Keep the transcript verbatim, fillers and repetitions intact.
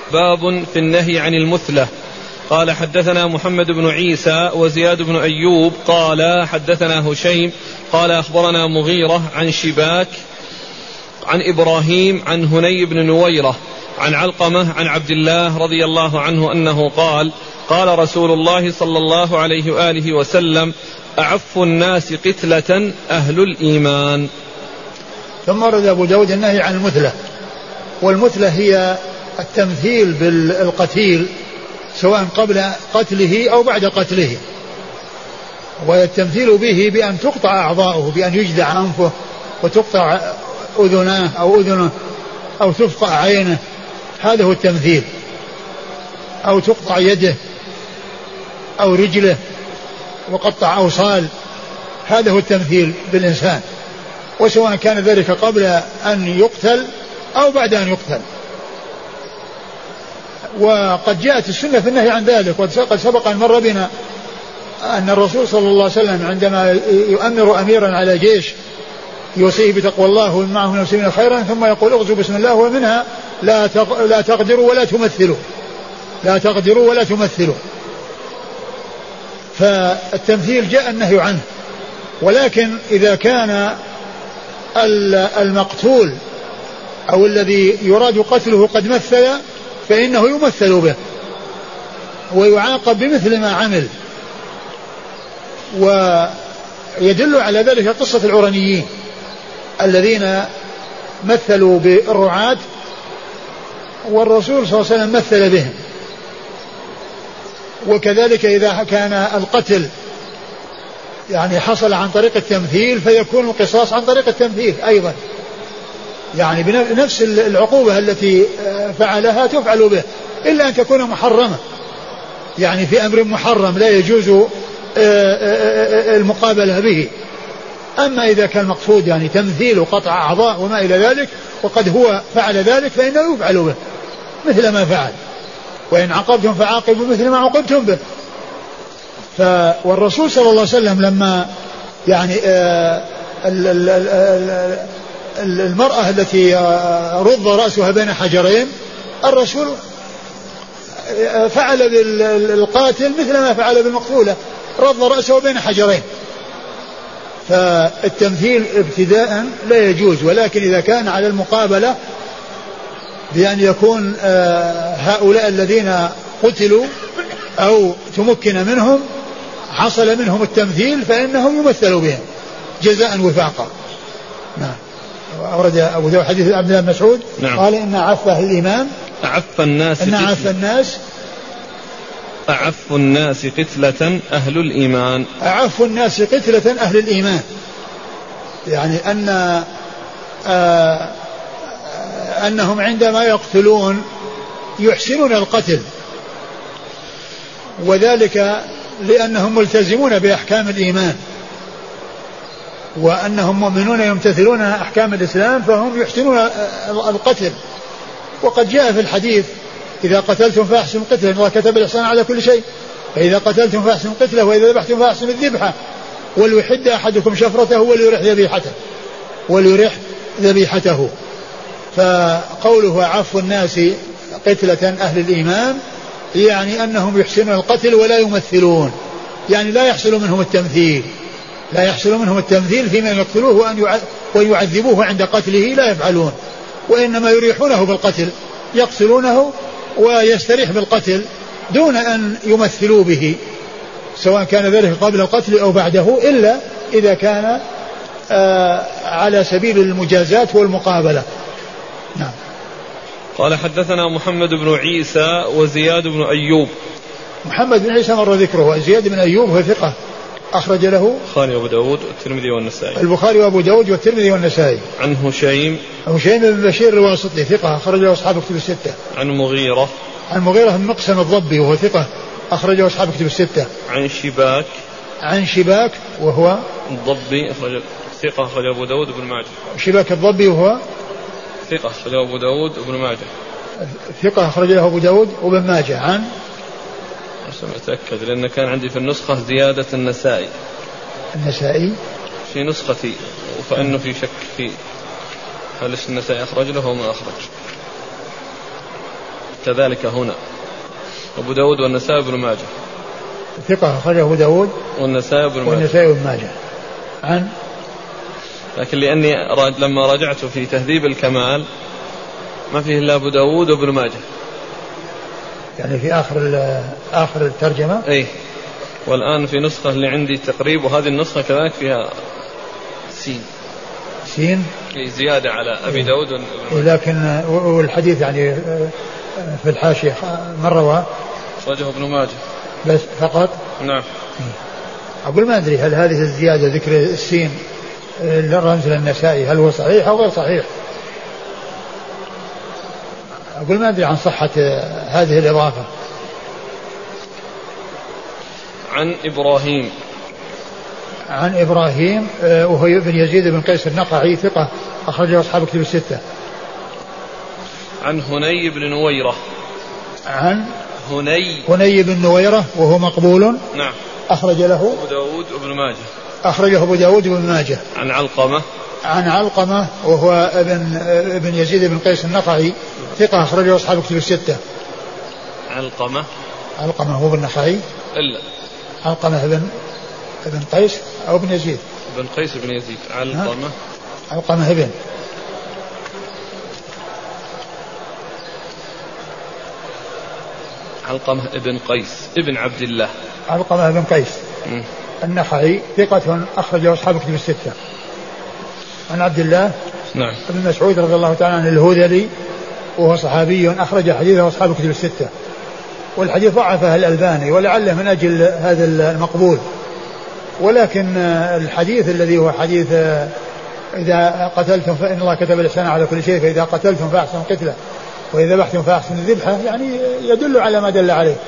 باب في النهي عن المثلة. قال حدثنا محمد بن عيسى وزياد بن أيوب قال حدثنا هشيم قال أخبرنا مغيرة عن شباك عن إبراهيم عن هني بن نويرة عن علقمة عن عبد الله رضي الله عنه أنه قال قال رسول الله صلى الله عليه وآله وسلم أعف الناس قتلة أهل الإيمان. ثم ورد أبو داود النهي عن المثلة، والمثلة هي التمثيل بالقتيل سواء قبل قتله أو بعد قتله، والتمثيل به بأن تقطع أعضاؤه، بأن يجدع أنفه وتقطع أذناه أو أذنه أو تفقع عينه، هذا هو التمثيل، أو تقطع يده أو رجله وقطع أوصال، هذا هو التمثيل بالإنسان، وسواء كان ذلك قبل أن يقتل أو بعد أن يقتل. وقد جاءت السنة في النهي عن ذلك، وقد سبق أن مر بنا أن الرسول صلى الله عليه وسلم عندما يؤمر أميرا على جيش يوصيه بتقوى الله ومن معه من المسلمين خيرا ثم يقول اغزوا بسم الله ومنها لا لا تقدروا ولا تمثلوا لا تقدروا ولا تمثلوا. فالتمثيل جاء النهي عنه، ولكن إذا كان المقتول أو الذي يراد قتله قد مثل فإنه يمثل به ويعاقب بمثل ما عمل. ويدل على ذلك قصة العرنيين الذين مثلوا بالرعاة والرسول صلى الله عليه وسلم مثل بهم. وكذلك إذا كان القتل يعني حصل عن طريق التمثيل فيكون القصاص عن طريق التمثيل أيضا، يعني بنفس العقوبة التي فعلها تفعل به، إلا أن تكون محرمة، يعني في أمر محرم لا يجوز المقابلة به. أما إذا كان مقصود يعني تمثيل وقطع أعضاء وما إلى ذلك وقد هو فعل ذلك فإنه يفعل به مثل ما فعل، وإن عاقبتم فعاقبوا مثل ما عوقبتم به. ف والرسول صلى الله عليه وسلم لما يعني المرأة التي رض رأسها بين حجرين الرسول فعل بالقاتل مثل ما فعل بالمقتولة، رض رأسه بين حجرين. فالتمثيل ابتداء لا يجوز، ولكن إذا كان على المقابلة بأن يكون هؤلاء الذين قتلوا أو تمكن منهم حصل منهم التمثيل فإنه يمثل بهم جزاء وفاقا. نعم. أورد أبو داود حديث عبد الله بن مسعود نعم. قال إن عف أهل الإيمان أعف الناس إن عف الناس أعف الناس قتلة أهل الإيمان أعف الناس قتلة أهل الإيمان، يعني أن آه أنهم عندما يقتلون يحسنون القتل، وذلك لأنهم ملتزمون بأحكام الإيمان وأنهم مؤمنون يمتثلون أحكام الإسلام فهم يحسنون القتل. وقد جاء في الحديث إذا قتلتم فأحسنوا قتله، الله كتب الإحسان على كل شيء، فإذا قتلتم فأحسنوا قتله وإذا ذبحتم فأحسنوا الذبحة وليحد أحدكم شفرته وليرح ذبيحته وليرح ذبيحته. فقوله أعف الناس قتلة أهل الإيمان يعني أنهم يحسنون القتل ولا يمثلون، يعني لا يحصل منهم التمثيل لا يحصل منهم التمثيل فيما يقتلوه وأن يعذبوه عند قتله لا يفعلون، وإنما يريحونه بالقتل، يقتلونه ويستريح بالقتل دون أن يمثلوا به سواء كان ذلك قبل القتل أو بعده، إلا إذا كان آه على سبيل المجازات والمقابلة. نعم. قال حدثنا محمد بن عيسى وزياد بن أيوب. محمد بن عيسى مر ذكره، زياد بن أيوب هو ثقة أخرج له البخاري وأبو داود والترمذي والنسائي البخاري وأبو داود والترمذي والنسائي. عن هشيم هشيم بن بشير الواسطي ثقة أخرج له أصحاب كتب الستة. عن مغيرة عن مغيرة بن مقسم الضبي وهو ثقة أخرج له أصحاب كتب الستة. عن شباك عن شباك وهو الضبي أخرج ثقة أخرج أبو داود وابن ماجه. شباك الضبي وهو ثقة أخرج أبو داود وابن ماجه. ثقة أخرج له أبو داود وابن ماجه. عن أتأكد لأن كان عندي في النسخة زيادة النسائي. النسائي في نسختي فإنه في شك في هل النسائي أخرج له وما أخرج. كذلك هنا. أبو داود والنسائي بن ماجه. ثقة أخرجه أبو داود والنسائي بن ماجه. والنسائي بن ماجه. عن لكن لأني لما راجعت في تهذيب الكمال ما فيه إلا أبو داود وابن ماجه. يعني في آخر آخر الترجمة. أي. والآن في نسخة اللي عندي تقريب وهذه النسخة كذلك فيها سين. سين. زيادة على أبي داود. لكن والحديث يعني في الحاشية من رواه؟ أخرجه ابن ماجه. بس فقط. نعم. أقول ما أدري هل هذه الزيادة ذكر السين للرمز للنسائي هل هو صحيح أو غير صحيح؟ أقول ما أدري عن صحة هذه الإضافة. عن إبراهيم. عن إبراهيم وهو ابن يزيد بن قيس النقعي ثقة أخرجه أصحاب كتب الستة. عن هني بن نويرة. عن هني هني بن نويرة وهو مقبول. نعم. أخرج له أبو داود وابن ماجه. أخرجه أبو داود وابن ماجه. عن علقمة. عن علقمة وهو ابن ابن يزيد بن قيس النقعي ثقة أخرجه أصحاب كتب الستة. علقمة. علقمة هو بن نخعي. إلا. علقمة ابن ابن قيس أو ابن يزيد. ابن قيس بن يزيد. علقمة. علقمة ابن. علقمة ابن قيس ابن عبد الله. علقمة ابن قيس م. النخعي ثقة أخرجه أصحاب كتب الستة. عن عبد الله. نعم. ابن مسعود رضي الله تعالى عنه الهذلي وهو صحابي أخرج حديثه أصحاب كتب الستة. والحديث ضعفه الألباني ولعله من أجل هذا المقبول، ولكن الحديث الذي هو حديث إذا قتلتم فإن الله كتب الإحسان على كل شيء فإذا قتلتم فأحسنوا قتله وإذا ذبحتم فأحسنوا الذبحة يعني يدل على ما دل عليه.